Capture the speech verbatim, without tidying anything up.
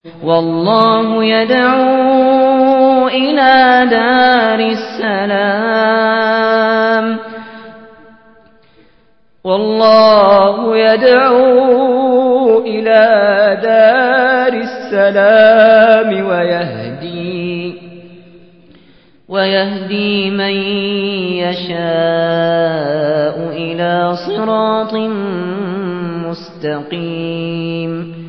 والله يدعو إلى دار السلام والله يدعو إلى دار السلام ويهدي ويهدي من يشاء إلى صراط مستقيم